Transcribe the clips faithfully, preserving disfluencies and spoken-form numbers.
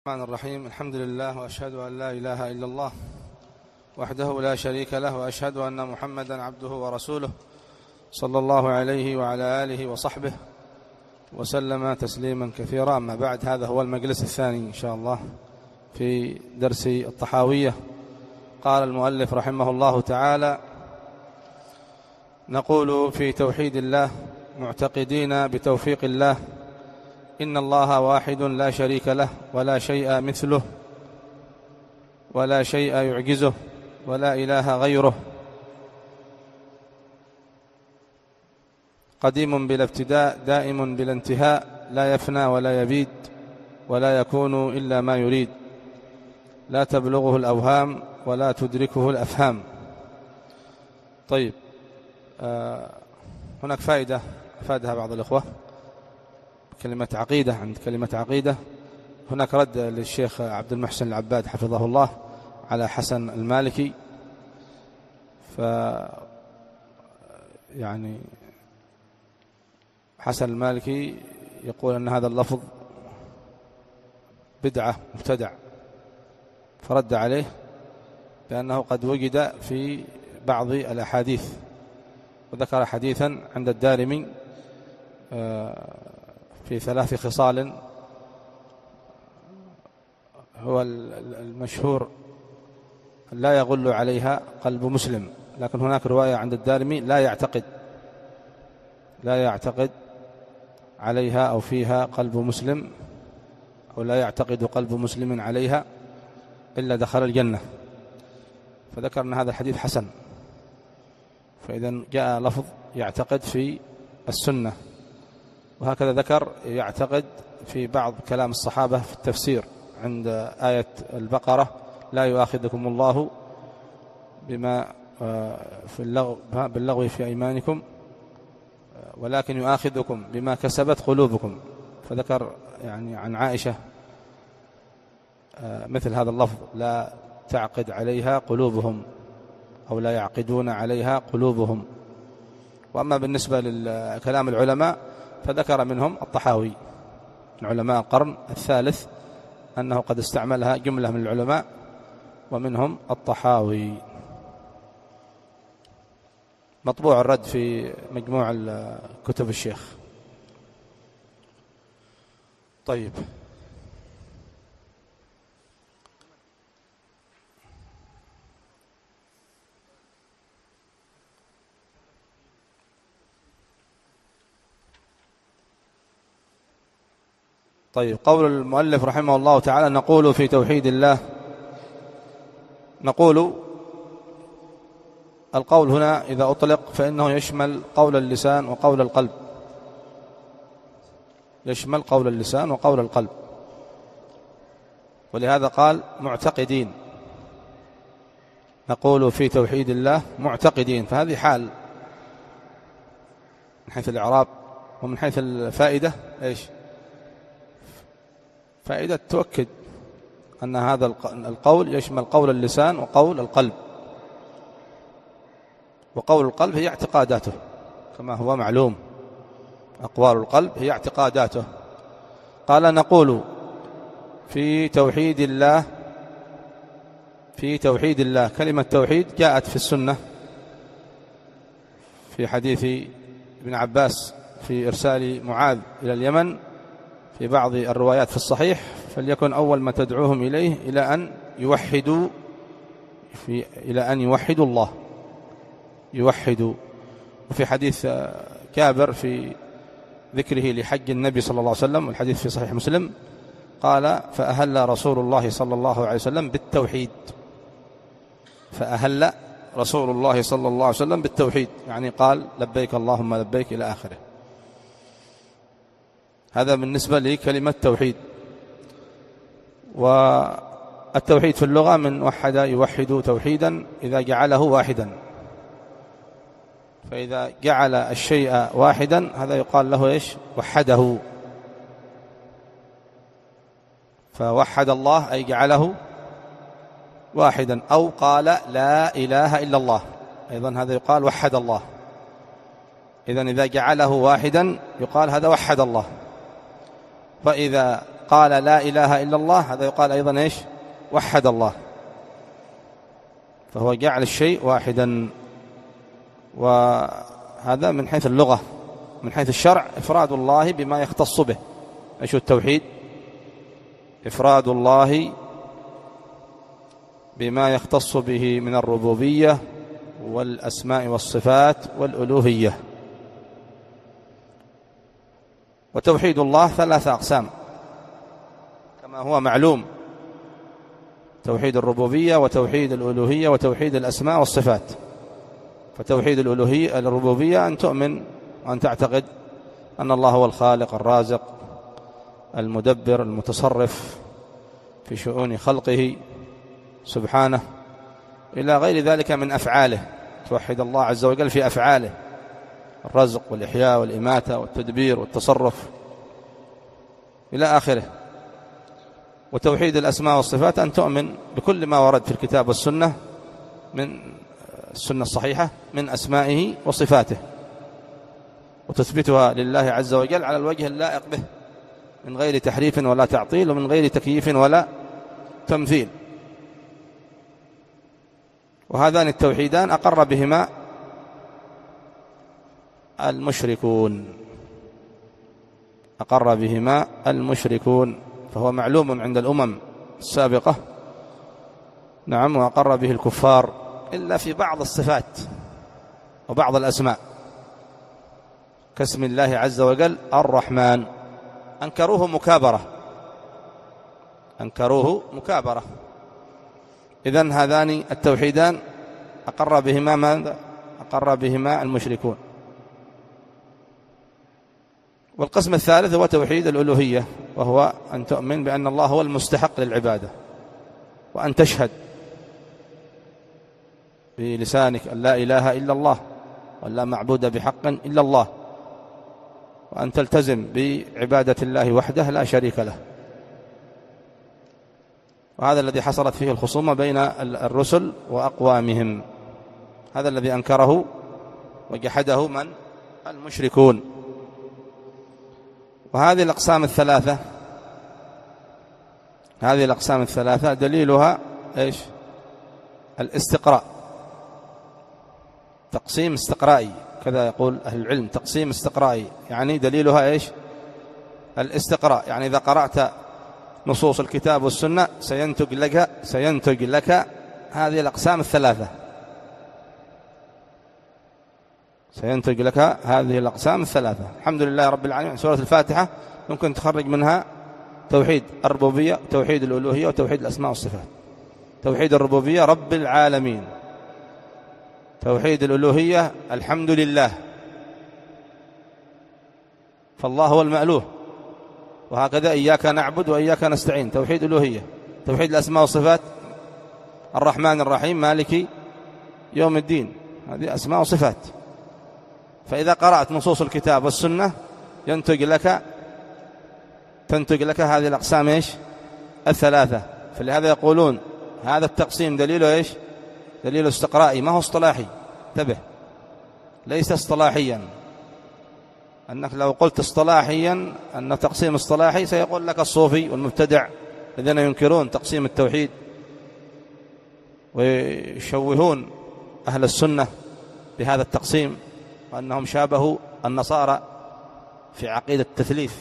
الرحمن الرحيم. الحمد لله، وأشهد أن لا إله إلا الله وحده لا شريك له، وأشهد أن محمدا عبده ورسوله صلى الله عليه وعلى آله وصحبه وسلم تسليما كثيرا. أما بعد، هذا هو المجلس الثاني إن شاء الله في درس الطحاوية. قال المؤلف رحمه الله تعالى: نقول في توحيد الله معتقدين بتوفيق الله إن الله واحد لا شريك له ولا شيء مثله ولا شيء يعجزه ولا إله غيره، قديم بلا ابتداء دائم بلا انتهاء، لا يفنى ولا يبيد ولا يكون إلا ما يريد، لا تبلغه الأوهام ولا تدركه الأفهام. طيب، آه هناك فائدة أفادها بعض الإخوة، كلمة عقيدة. عند كلمة عقيدة هناك رد للشيخ عبد المحسن العباد حفظه الله على حسن المالكي، ف يعني حسن المالكي يقول أن هذا اللفظ بدعة مبتدع، فرد عليه بأنه قد وجد في بعض الأحاديث، وذكر حديثا عند الدارمي في ثلاث خصال هو المشهور لا يغل عليها قلب مسلم، لكن هناك رواية عند الدارمي لا يعتقد لا يعتقد عليها أو فيها قلب مسلم، أو لا يعتقد قلب مسلم عليها إلا دخل الجنة، فذكر أن هذا الحديث حسن. فإذا جاء لفظ يعتقد في السنة، وهكذا ذكر يعتقد في بعض كلام الصحابة في التفسير عند آية البقرة: لا يؤاخذكم الله بما في اللغو باللغو في أيمانكم ولكن يؤاخذكم بما كسبت قلوبكم. فذكر يعني عن عائشة مثل هذا اللفظ: لا تعقد عليها قلوبهم، أو لا يعقدون عليها قلوبهم. وأما بالنسبة لكلام العلماء فذكر منهم الطحاوي من علماء القرن الثالث أنه قد استعملها جملة من العلماء، ومنهم الطحاوي. مطبوع الرد في مجموع كتب الشيخ. طيب، طيب قول المؤلف رحمه الله تعالى: نقول في توحيد الله. نقول القول هنا إذا أطلق فإنه يشمل قول اللسان وقول القلب، يشمل قول اللسان وقول القلب، ولهذا قال معتقدين. نقول في توحيد الله معتقدين، فهذه حال من حيث الإعراب، ومن حيث الفائدة إيش؟ فائدة تؤكد أن هذا القول يشمل قول اللسان وقول القلب، وقول القلب هي اعتقاداته كما هو معلوم، أقوال القلب هي اعتقاداته. قال: نقول في توحيد الله. في توحيد الله، كلمة توحيد جاءت في السنة في حديث ابن عباس في إرسال معاذ إلى اليمن في بعض الروايات في الصحيح: فليكن أول ما تدعوهم إليه إلى أن يوحدوا في إلى أن يوحدوا الله، يوحدوا. وفي حديث كابر في ذكره لحج النبي صلى الله عليه وسلم، والحديث في صحيح مسلم، قال: فأهل رسول الله صلى الله عليه وسلم بالتوحيد. فأهل رسول الله صلى الله عليه وسلم بالتوحيد، يعني قال: لبيك اللهم لبيك إلى آخره. هذا بالنسبة لكلمة توحيد. والتوحيد في اللغة من وحد يوحد توحيدا إذا جعله واحدا، فإذا جعل الشيء واحدا هذا يقال له إيش؟ وحده. فوحد الله أي جعله واحدا، أو قال لا إله إلا الله، أيضا هذا يقال وحد الله. إذن إذا جعله واحدا يقال هذا وحد الله. فإذا قال لا إله إلا الله هذا يقال أيضا إيش؟ وحد الله، فهو جعل الشيء واحدا. وهذا من حيث اللغة. من حيث الشرع إفراد الله بما يختص به. إيش التوحيد؟ إفراد الله بما يختص به من الربوبية والأسماء والصفات والألوهية. وتوحيد الله ثلاثة أقسام كما هو معلوم: توحيد الربوبية وتوحيد الألوهية وتوحيد الأسماء والصفات. فتوحيد الألوهية الربوبية أن تؤمن وأن تعتقد أن الله هو الخالق الرازق المدبر المتصرف في شؤون خلقه سبحانه إلى غير ذلك من أفعاله. توحد الله عز وجل في أفعاله: الرزق والإحياء والإماتة والتدبير والتصرف إلى آخره. وتوحيد الأسماء والصفات أن تؤمن بكل ما ورد في الكتاب والسنة من السنة الصحيحة من أسمائه وصفاته، وتثبتها لله عز وجل على الوجه اللائق به من غير تحريف ولا تعطيل ومن غير تكييف ولا تمثيل. وهذان التوحيدان أقر بهما المشركون أقر بهما المشركون فهو معلوم عند الأمم السابقة. نعم. وأقر به الكفار إلا في بعض الصفات وبعض الأسماء كاسم الله عز وجل الرحمن، أنكروه مكابرة أنكروه مكابرة إذن هذان التوحيدان أقر بهما ماذا؟ أقر بهما المشركون. والقسم الثالث هو توحيد الألوهية، وهو أن تؤمن بأن الله هو المستحق للعبادة، وأن تشهد بلسانك أن لا إله إلا الله وأن لا معبود بحق إلا الله، وأن تلتزم بعبادة الله وحده لا شريك له. وهذا الذي حصلت فيه الخصومة بين الرسل وأقوامهم، هذا الذي أنكره وجحده من؟ المشركون. وهذه الأقسام الثلاثة هذه الأقسام الثلاثة دليلها إيش؟ الاستقراء، تقسيم استقرائي، كذا يقول أهل العلم، تقسيم استقرائي، يعني دليلها إيش؟ الاستقراء. يعني إذا قرأت نصوص الكتاب والسنة سينتج لك سينتج لك هذه الأقسام الثلاثة سينتج لك هذه الأقسام الثلاثة. الحمد لله رب العالمين. سورة الفاتحة ممكن تخرج منها توحيد الربوبية، توحيد الألوهية، وتوحيد الأسماء والصفات. توحيد الربوبية رب العالمين، توحيد الألوهية الحمد لله، فالله هو المألوه، وهكذا إياك نعبد وإياك نستعين توحيد ألوهية. توحيد الأسماء والصفات الرحمن الرحيم مالك يوم الدين، هذه أسماء وصفات. فإذا قرأت نصوص الكتاب والسنة ينتج لك تنتج لك هذه الأقسام إيش؟ الثلاثة. فلهذا يقولون هذا التقسيم دليله إيش؟ دليل استقرائي، ما هو اصطلاحي. انتبه، ليس اصطلاحيا. أنك لو قلت اصطلاحيا أن تقسيم اصطلاحي سيقول لك الصوفي والمبتدع الذين ينكرون تقسيم التوحيد ويشوهون أهل السنة بهذا التقسيم، وأنهم شابهوا النصارى في عقيدة التثليث.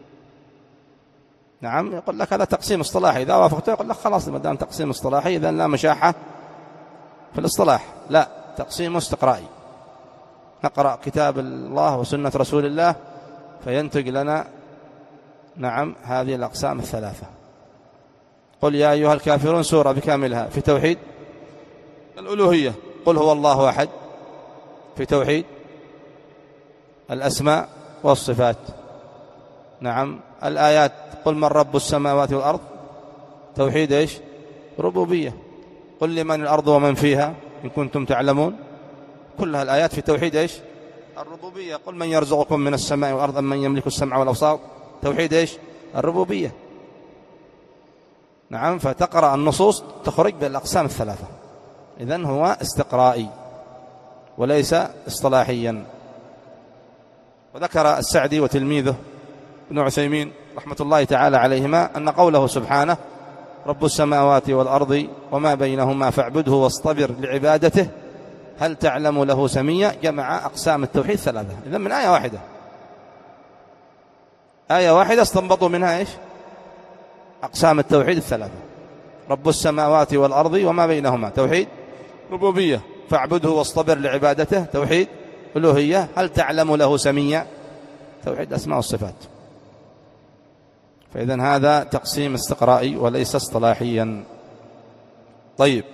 نعم، يقول لك هذا تقسيم اصطلاحي، إذا وافقته يقول لك خلاص ما دام تقسيم اصطلاحي إذن لا مشاحة في الاصطلاح. لا، تقسيم استقرائي. نقرأ كتاب الله وسنة رسول الله فينتج لنا نعم هذه الأقسام الثلاثة. قل يا أيها الكافرون سورة بكاملها في توحيد الألوهية، قل هو الله أحد في توحيد الأسماء والصفات. نعم، الآيات قل من رب السماوات والأرض توحيد إيش؟ ربوبية. قل لمن الأرض ومن فيها إن كنتم تعلمون، كلها الآيات في توحيد إيش؟ الربوبية. قل من يرزقكم من السماء والأرض من يملك السمع والأبصار توحيد إيش؟ الربوبية. نعم، فتقرأ النصوص تخرج بالأقسام الثلاثة. إذن هو استقرائي وليس اصطلاحيا. وذكر السعدي وتلميذه ابن عثيمين رحمة الله تعالى عليهما أن قوله سبحانه رب السماوات والأرض وما بينهما فاعبده واصطبر لعبادته هل تعلم له سميا، جمع أقسام التوحيد ثلاثة. إذن من آية واحدة، آية واحدة استنبطوا منها إيش؟ أقسام التوحيد الثلاثة. رب السماوات والأرض وما بينهما توحيد ربوبية، فاعبده واصطبر لعبادته توحيد ألوهية، هل تعلم له سميا توحيد أسماء والصفات. فإذن هذا تقسيم استقرائي وليس اصطلاحيا. طيب،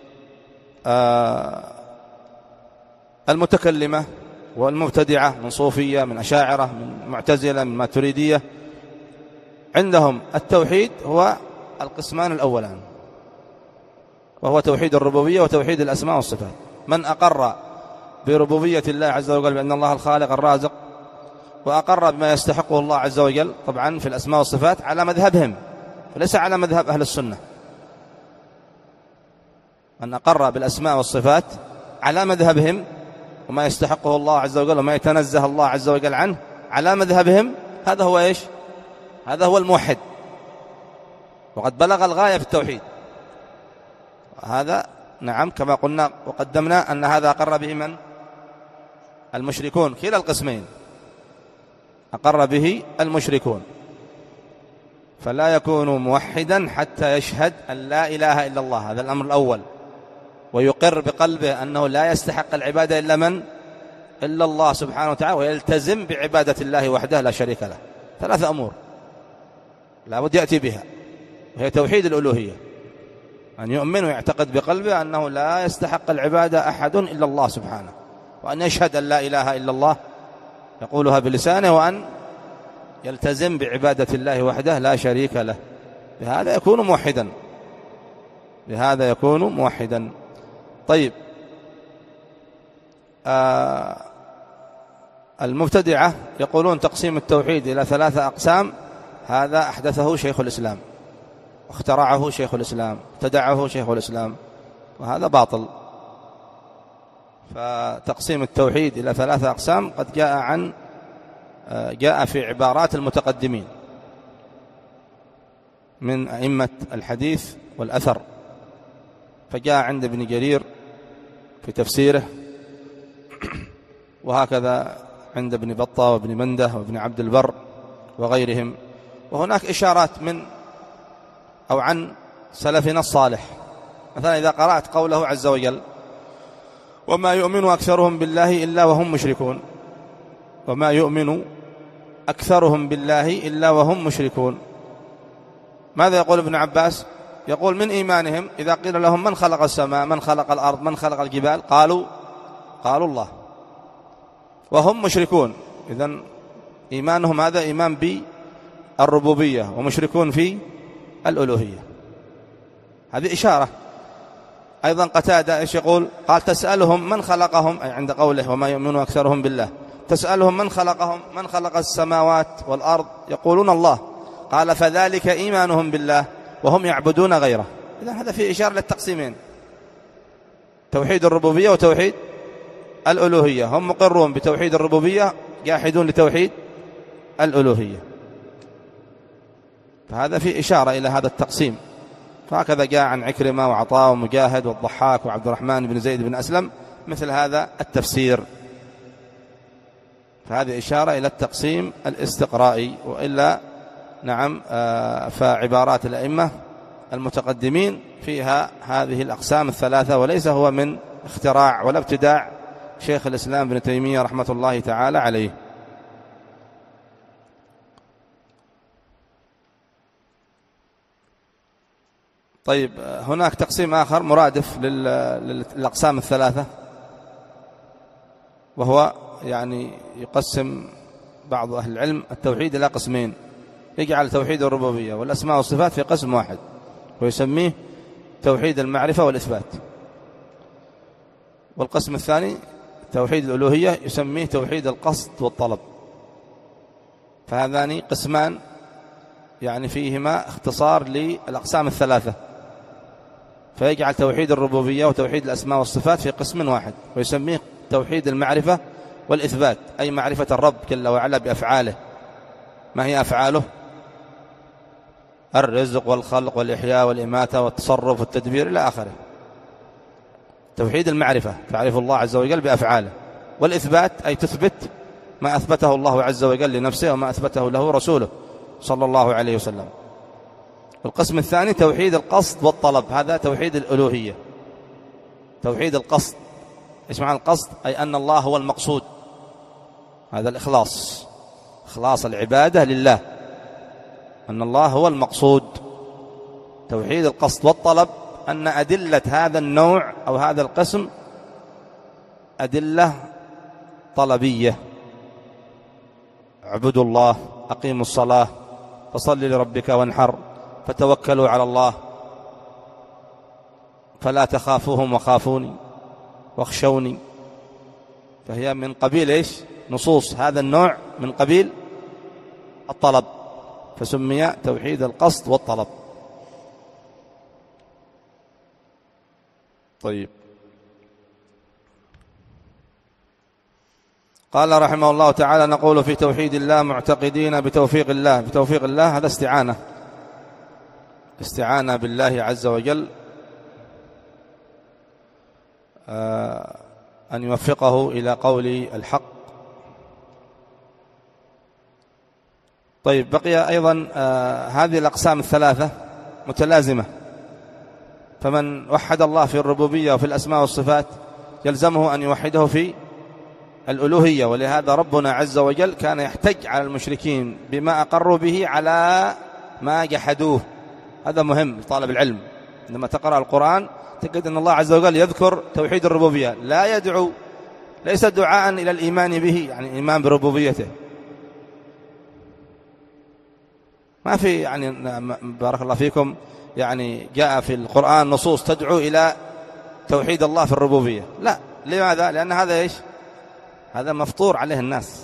آه المتكلمة والمبتدعة من صوفية من أشاعرة من معتزلة من ماتريدية، عندهم التوحيد هو القسمان الأولان، وهو توحيد الربوبية وتوحيد الأسماء والصفات. من أقر بربوبية الله عز وجل بأن الله الخالق الرازق، وأقر بما يستحقه الله عز وجل طبعا في الأسماء والصفات على مذهبهم وليس على مذهب أهل السنة. من أقر بالأسماء والصفات على مذهبهم وما يستحقه الله عز وجل وما يتنزه الله عز وجل عنه على مذهبهم، هذا هو إيش؟ هذا هو الموحد، وقد بلغ الغاية في التوحيد. هذا نعم كما قلنا وقدمنا أن هذا أقر به من؟ المشركون، كلا القسمين أقر به المشركون. فلا يكون موحدا حتى يشهد أن لا إله إلا الله، هذا الأمر الأول، ويقر بقلبه أنه لا يستحق العبادة إلا من؟ إلا الله سبحانه وتعالى، ويلتزم بعبادة الله وحده لا شريك له. ثلاثة أمور لا بد يأتي بها، وهي توحيد الألوهية، أن يؤمن ويعتقد بقلبه أنه لا يستحق العبادة أحد إلا الله سبحانه، وأن يشهد أن لا إله إلا الله يقولها بلسانه، وأن يلتزم بعبادة الله وحده لا شريك له. بهذا يكون موحدا، بهذا يكون موحدا. طيب، آه المبتدعة يقولون تقسيم التوحيد إلى ثلاثة أقسام، هذا أحدثه شيخ الإسلام، واخترعه شيخ الإسلام، ابتدعه شيخ الإسلام، وهذا باطل. فتقسيم التوحيد إلى ثلاثة أقسام قد جاء عن جاء في عبارات المتقدمين من أئمة الحديث والأثر، فجاء عند ابن جرير في تفسيره، وهكذا عند ابن بطة وابن منده وابن عبد البر وغيرهم. وهناك إشارات من أو عن سلفنا الصالح، مثلا إذا قرأت قوله عز وجل وما يؤمن أكثرهم بالله إلا وهم مشركون، وما يؤمن أكثرهم بالله إلا وهم مشركون، ماذا يقول ابن عباس؟ يقول من إيمانهم إذا قيل لهم من خلق السماء من خلق الأرض من خلق الجبال قالوا قالوا الله، وهم مشركون. إذن إيمانهم هذا إيمان بالربوبية، ومشركون في الألوهية. هذه إشارة. أيضا قتادة إيش يقول؟ قال تسألهم من خلقهم، أي عند قوله وما يؤمن أكثرهم بالله، تسألهم من خلقهم من خلق السماوات والأرض يقولون الله، قال فذلك إيمانهم بالله وهم يعبدون غيره. إذن هذا فيه إشارة للتقسيمين، توحيد الربوبية وتوحيد الألوهية. هم مقرون بتوحيد الربوبية، جاحدون لتوحيد الألوهية، فهذا فيه إشارة إلى هذا التقسيم. فهكذا جاء عن عكرمة وعطاء ومجاهد والضحاك وعبد الرحمن بن زيد بن أسلم مثل هذا التفسير. فهذه إشارة إلى التقسيم الاستقرائي. وإلا نعم فعبارات الأئمة المتقدمين فيها هذه الأقسام الثلاثة، وليس هو من اختراع ولا ابتداع شيخ الإسلام ابن تيمية رحمة الله تعالى عليه. طيب، هناك تقسيم آخر مرادف للأقسام الثلاثة، وهو يعني يقسم بعض أهل العلم التوحيد إلى قسمين، يجعل توحيد الربوبية والأسماء والصفات في قسم واحد، ويسميه توحيد المعرفة والإثبات. والقسم الثاني توحيد الألوهية يسميه توحيد القصد والطلب. فهذان قسمان يعني فيهما اختصار للأقسام الثلاثة، فيجعل توحيد الربوبية وتوحيد الأسماء والصفات في قسم واحد، ويسميه توحيد المعرفة والإثبات، أي معرفة الرب جل وعلا بأفعاله، ما هي أفعاله الرزق والخلق والإحياء والإماتة والتصرف والتدبير إلى آخره. توحيد المعرفة، تعرف الله عز وجل بأفعاله. والإثبات أي تثبت ما أثبته الله عز وجل لنفسه وما أثبته له رسوله صلى الله عليه وسلم. القسم الثاني توحيد القصد والطلب، هذا توحيد الألوهية. توحيد القصد، إيش معنى القصد؟ أي أن الله هو المقصود، هذا الإخلاص، إخلاص العبادة لله، أن الله هو المقصود. توحيد القصد والطلب أن أدلة هذا النوع أو هذا القسم أدلة طلبية. اعبدوا الله، أقيموا الصلاة، فصل لربك وانحر، فتوكلوا على الله، فلا تخافوهم وخافوني واخشوني. فهي من قبيل إيش؟ نصوص هذا النوع من قبيل الطلب، فسمي توحيد القصد والطلب. طيب، قال رحمه الله تعالى: نقول في توحيد الله معتقدين بتوفيق الله. بتوفيق الله هذا استعانة، استعانة بالله عز وجل أن يوفقه إلى قول الحق. طيب، بقي أيضا هذه الأقسام الثلاثة متلازمة، فمن وحد الله في الربوبية وفي الأسماء والصفات يلزمه أن يوحده في الألوهية. ولهذا ربنا عز وجل كان يحتج على المشركين بما أقروا به على ما جحدوه. هذا مهم لطالب العلم، عندما تقرأ القرآن تجد أن الله عز وجل يذكر توحيد الربوبية، لا يدعو، ليس دعاء إلى الإيمان به، يعني الإيمان بربوبيته. ما في يعني بارك الله فيكم يعني جاء في القرآن نصوص تدعو إلى توحيد الله في الربوبية، لا. لماذا؟ لأن هذا إيش؟ هذا مفطور عليه الناس،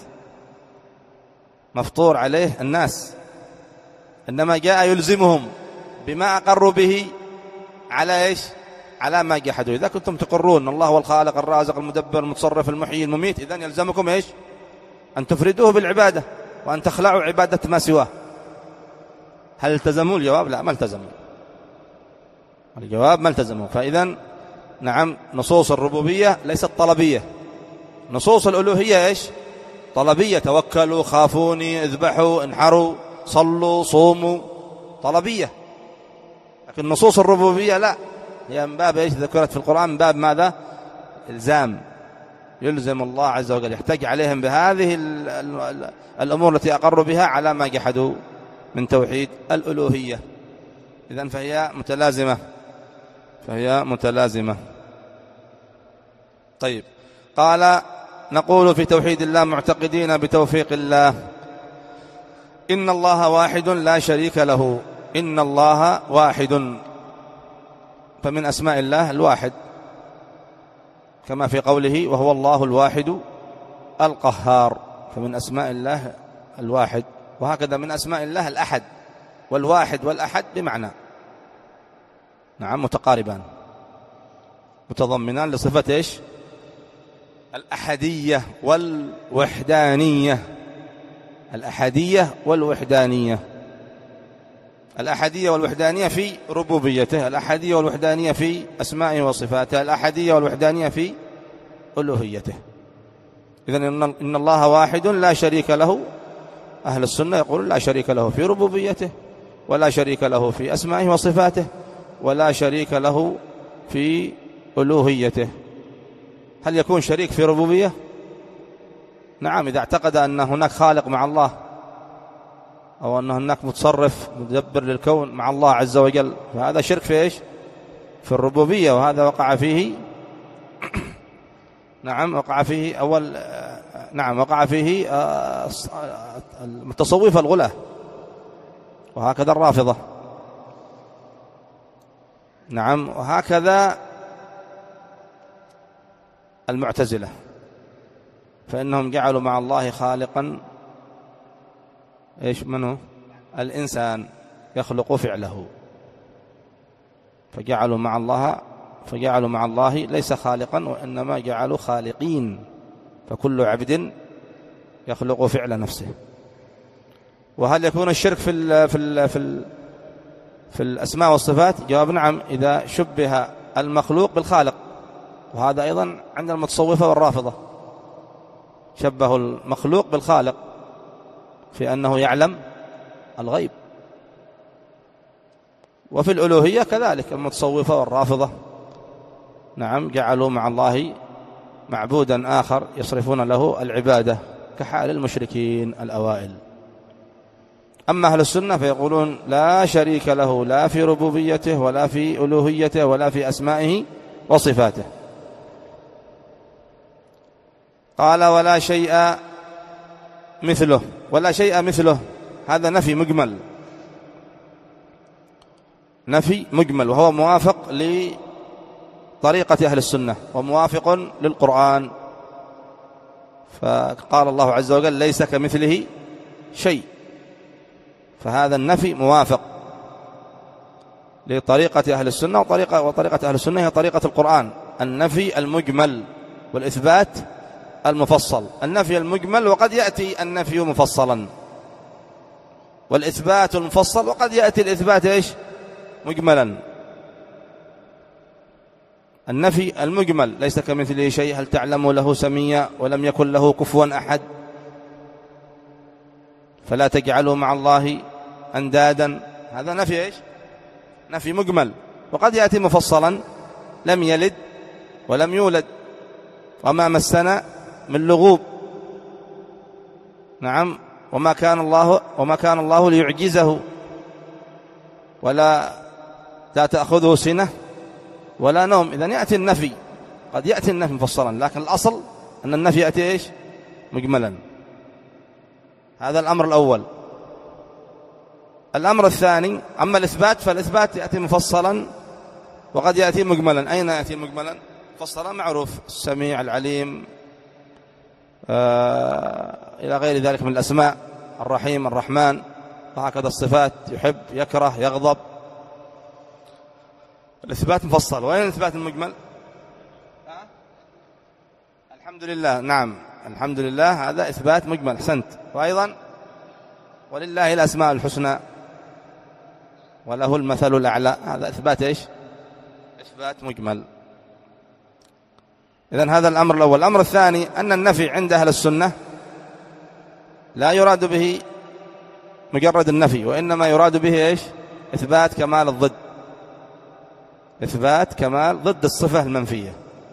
مفطور عليه الناس. إنما جاء يلزمهم بما أقروا به على إيش؟ على ما جحدوا. إذا كنتم تقرون الله هو الخالق الرازق المدبر المتصرف المحيي المميت، إذن يلزمكم إيش؟ أن تفردوه بالعبادة وأن تخلعوا عبادة ما سواه. هل التزموا الجواب؟ لا، ما التزموا الجواب، ما التزموا. فإذن نعم، نصوص الربوبية ليست طلبية، نصوص الألوهية إيش؟ طلبية. توكلوا، خافوني، اذبحوا، انحروا، صلوا، صوموا، طلبية. لكن نصوص الربوبية لا، هي من باب إيش؟ ذكرت في القرآن من باب ماذا؟ إلزام، يلزم الله عز وجل، يحتاج عليهم بهذه الأمور التي أقروا بها على ما جحدوا من توحيد الألوهية. إذن فهي متلازمة، فهي متلازمة. طيب، قال: نقول في توحيد الله معتقدين بتوفيق الله إن الله واحد لا شريك له. إن الله واحد، فمن أسماء الله الواحد، كما في قوله: وهو الله الواحد القهار، فمن أسماء الله الواحد. وهكذا من أسماء الله الأحد، والواحد والأحد بمعنى نعم متقاربان، متضمنان لصفة إيش؟ الأحدية والوحدانية. الأحدية والوحدانية، الأحدية والوحدانية في ربوبيته، الأحدية والوحدانية في أسمائه وصفاته، الأحدية والوحدانية في ألوهيته. إذن إن الله واحد لا شريك له. أهل السنة يقولون لا شريك له في ربوبيته، ولا شريك له في أسمائه وصفاته، ولا شريك له في ألوهيته. هل يكون شريك في ربوبية؟ نعم، إذا اعتقد أن هناك خالق مع الله، أو أن هناك متصرف مدبر للكون مع الله عز وجل، فهذا شرك في إيش؟ في الربوبية. وهذا وقع فيه نعم وقع فيه أول نعم وقع فيه المتصوفة الغلاة، وهكذا الرافضة، نعم، وهكذا المعتزلة، فإنهم جعلوا مع الله خالقا إيش منه؟ الإنسان يخلق فعله، فجعلوا مع الله فجعلوا مع الله ليس خالقا، وإنما جعلوا خالقين، فكل عبد يخلق فعل نفسه. وهل يكون الشرك في ال في ال في ال في الأسماء والصفات؟ جواب نعم، إذا شبه المخلوق بالخالق، وهذا أيضا عند المتصوفة والرافضة، شبه المخلوق بالخالق في أنه يعلم الغيب. وفي الألوهية كذلك المتصوفة والرافضة نعم جعلوا مع الله معبودا آخر يصرفون له العبادة كحال المشركين الأوائل. أما أهل السنة فيقولون لا شريك له لا في ربوبيته ولا في ألوهيته ولا في أسمائه وصفاته. قال ولا شيء مثله، ولا شيء مثله هذا نفي مجمل، نفي مجمل، وهو موافق لطريقة أهل السنة وموافق للقرآن. فقال الله عز وجل ليس كمثله شيء، فهذا النفي موافق لطريقة أهل السنة، وطريقة, وطريقة أهل السنة هي طريقة القرآن، النفي المجمل والإثبات المفصل. النفي المجمل وقد يأتي النفي مفصلا، والإثبات المفصل وقد يأتي الإثبات إيش مجملا. النفي المجمل ليس كمثله شيء، هل تعلم له سميا، ولم يكن له كفوا أحد، فلا تجعلوا مع الله أندادا، هذا نفي إيش نفي مجمل. وقد يأتي مفصلا، لم يلد ولم يولد وما مسنا من لغوب، نعم، وما كان الله وما كان الله ليعجزه، ولا لا تأخذه سنة ولا نوم. إذن يأتي النفي، قد يأتي النفي مفصلا، لكن الأصل أن النفي يأتي إيش مجملا. هذا الأمر الأول. الأمر الثاني، أما الإثبات فالإثبات يأتي مفصلا وقد يأتي مجملا. أين يأتي مجملا؟ مفصلا معروف، السميع العليم آه إلى غير ذلك من الأسماء، الرحيم الرحمن، وهكذا الصفات، يحب يكره يغضب. الإثبات مفصل. وأين الإثبات المجمل؟ أه؟ الحمد لله، نعم الحمد لله، هذا إثبات مجمل، أحسنت. وأيضا ولله الأسماء الحسنى وله المثل الأعلى، هذا إثبات إيش إثبات مجمل. إذن هذا الأمر الأول. الأمر الثاني أن النفي عند أهل السنة لا يراد به مجرد النفي، وإنما يراد به إيش إثبات كمال الضد، إثبات كمال ضد الصفة المنفية.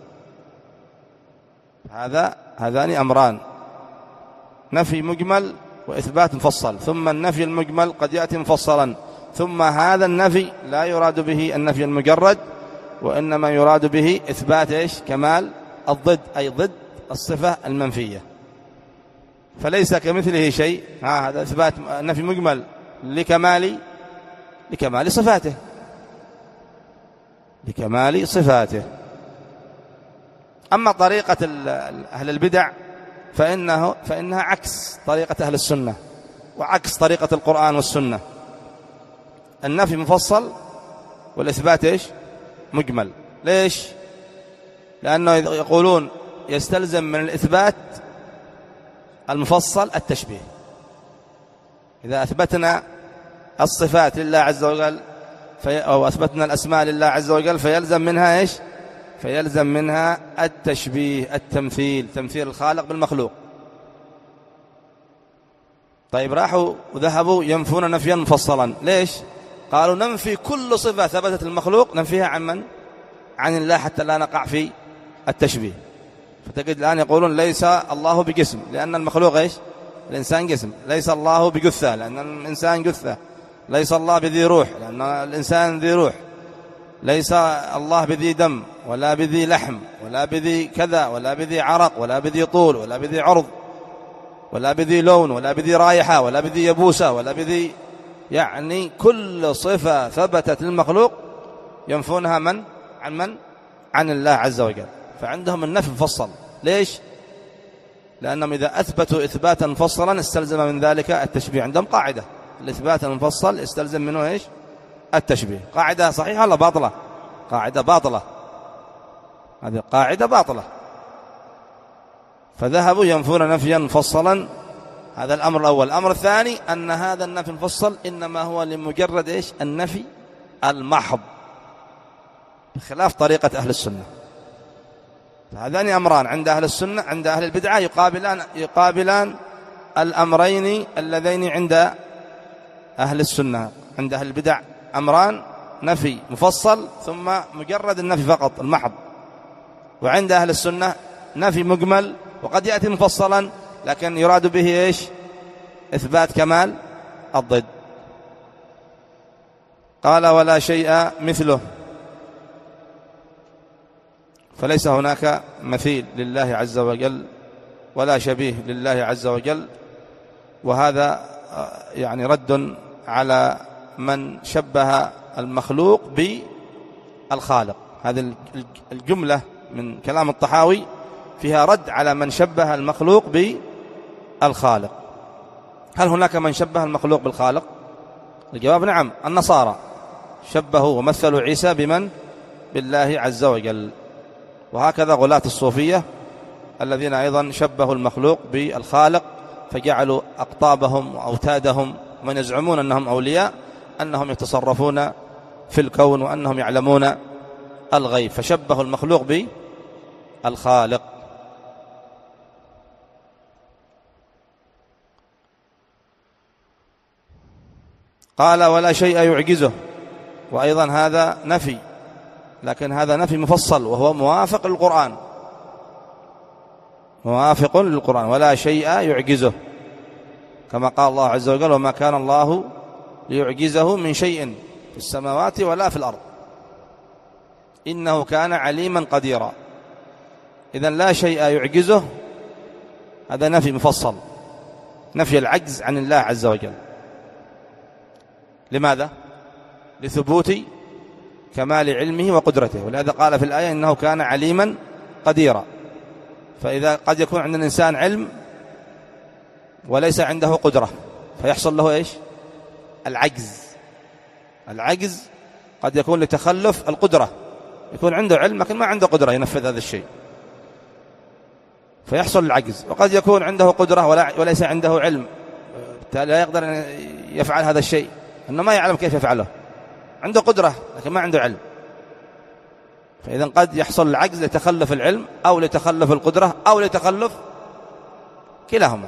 هذا هذان أمران، نفي مجمل وإثبات مفصل. ثم النفي المجمل قد يأتي مفصلا، ثم هذا النفي لا يراد به النفي المجرد، وإنما يراد به إثبات إيش كمال الضد، أي ضد الصفة المنفية. فليس كمثله شيء، هذا إثبات نفي مجمل لكمال لكمال صفاته، لكمال صفاته. أما طريقة أهل البدع فإنه فإنها عكس طريقة أهل السنة وعكس طريقة القرآن والسنة. النفي مفصل والإثبات إيش مجمل. ليش؟ لأنه يقولون يستلزم من الإثبات المفصل التشبيه. إذا أثبتنا الصفات لله عز وجل أو أثبتنا الأسماء لله عز وجل فيلزم منها إيش فيلزم منها التشبيه، التمثيل، تمثيل الخالق بالمخلوق. طيب راحوا وذهبوا ينفون نفيا مفصلا. ليش؟ قالوا ننفي كل صفة ثبتت المخلوق ننفيها عن من؟ عن الله، حتى لا نقع في التشبيه. فتجد الآن يقولون ليس الله بجسم لأن المخلوق إيش الإنسان جسم، ليس الله بجثة لأن الإنسان جثة، ليس الله بذي روح لأن الإنسان ذي روح، ليس الله بذي دم ولا بذي لحم ولا بذي كذا ولا بذي عرق ولا بذي طول ولا بذي عرض ولا بذي لون ولا بذي رائحة ولا بذي يبوسة ولا بذي، يعني كل صفة ثبتت للمخلوق ينفونها من؟ عن من؟ عن الله عز وجل. فعندهم النفي مفصل. ليش؟ لأنهم إذا أثبتوا إثباتا مفصلا استلزم من ذلك التشبيه. عندهم قاعدة الإثبات المفصل استلزم منه إيش؟ التشبيه. قاعدة صحيحة ولا باطلة؟ قاعدة باطلة، هذه قاعدة باطلة. فذهبوا ينفون نفيا مفصلا. هذا الأمر الأول. الأمر الثاني أن هذا النفي المفصل إنما هو لمجرد إيش؟ النفي المحض، بخلاف طريقة أهل السنة. هذان أمران عند أهل السنة، عند أهل البدعة يقابلان يقابلان الأمرين اللذين عند أهل السنة. عند أهل البدع أمران: نفي مفصل ثم مجرد النفي فقط المحض، وعند أهل السنة نفي مجمل وقد يأتي مفصلا لكن يراد به إيش؟ إثبات كمال الضد. قال: ولا شيء مثله، فليس هناك مثيل لله عز وجل ولا شبيه لله عز وجل. وهذا يعني رد على من شبه المخلوق بالخالق. هذه الجملة من كلام الطحاوي فيها رد على من شبه المخلوق بالخالق. هل هناك من شبه المخلوق بالخالق؟ الجواب نعم. النصارى شبهوا ومثلوا عيسى بمن؟ بالله عز وجل. وهكذا غلاة الصوفية الذين أيضا شبهوا المخلوق بالخالق، فجعلوا أقطابهم وأوتادهم من يزعمون أنهم أولياء أنهم يتصرفون في الكون وأنهم يعلمون الغيب، فشبهوا المخلوق بالخالق. قال: ولا شيء يعجزه، وأيضا هذا نفي، لكن هذا نفي مفصل وهو موافق للقرآن، موافق للقرآن. ولا شيء يعجزه، كما قال الله عز وجل: وما كان الله ليعجزه من شيء في السماوات ولا في الأرض إنه كان عليما قديرا. إذن لا شيء يعجزه، هذا نفي مفصل، نفي العجز عن الله عز وجل. لماذا؟ لثبوت كمال علمه وقدرته، ولهذا قال في الآية: إنه كان عليما قديرا. فإذا قد يكون عند الإنسان علم وليس عنده قدرة فيحصل له إيش؟ العجز. العجز قد يكون لتخلف القدرة، يكون عنده علم لكن ما عنده قدرة ينفذ هذا الشيء فيحصل العجز. وقد يكون عنده قدرة وليس عنده علم، لا يقدر أن يفعل هذا الشيء، أنه ما يعلم كيف يفعله، عنده قدرة لكن ما عنده علم. فإذا قد يحصل العجز لتخلف العلم أو لتخلف القدرة أو لتخلف كلاهما.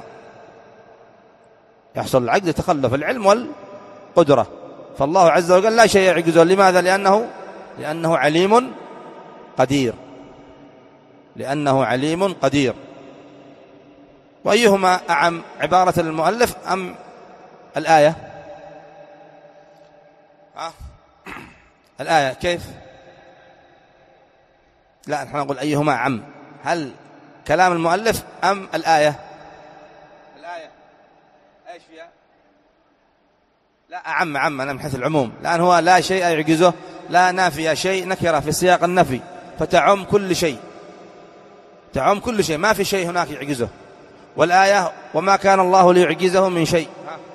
يحصل العجز لتخلف العلم والقدرة. فالله عز وجل لا شيء يعجزه. لماذا؟ لأنه لأنه عليم قدير، لأنه عليم قدير. وأيهما أعم، عبارة المؤلف أم الآية؟ أه؟ الآية كيف؟ لا، نحن نقول أيهما أعم، هل كلام المؤلف أم الآية؟ الآية إيش فيها؟ لا، أعم أعم أنا من حيث العموم، لأن هو لا شيء يعجزه، لا نافية شيء نكرة في سياق النفي، فتعم كل شيء، تعم كل شيء، ما في شيء هناك يعجزه. والآية: وما كان الله ليعجزه من شيء.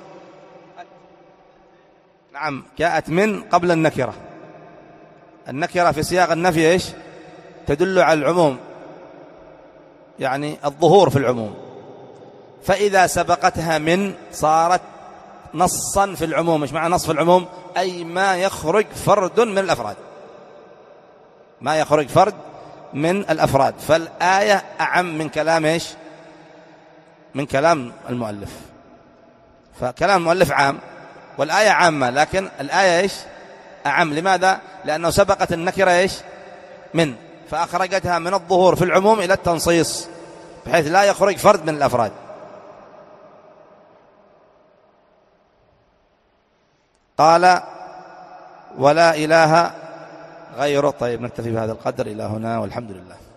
نعم، جاءت من قبل النكرة. النكرة في سياق النفي إيش؟ تدل على العموم، يعني الظهور في العموم. فإذا سبقتها من صارت نصا في العموم. إيش معنى نص في العموم؟ أي ما يخرج فرد من الأفراد، ما يخرج فرد من الأفراد. فالآية أعم من كلام إيش؟ من كلام المؤلف. فكلام المؤلف عام والآية عامة، لكن الآية إيش؟ أعم. لماذا؟ لأنه سبقت النكرة إيش؟ من، فأخرجتها من الظهور في العموم إلى التنصيص، بحيث لا يخرج فرد من الأفراد. قال: ولا إله غيره. طيب، نكتفي بهذا القدر إلى هنا، والحمد لله.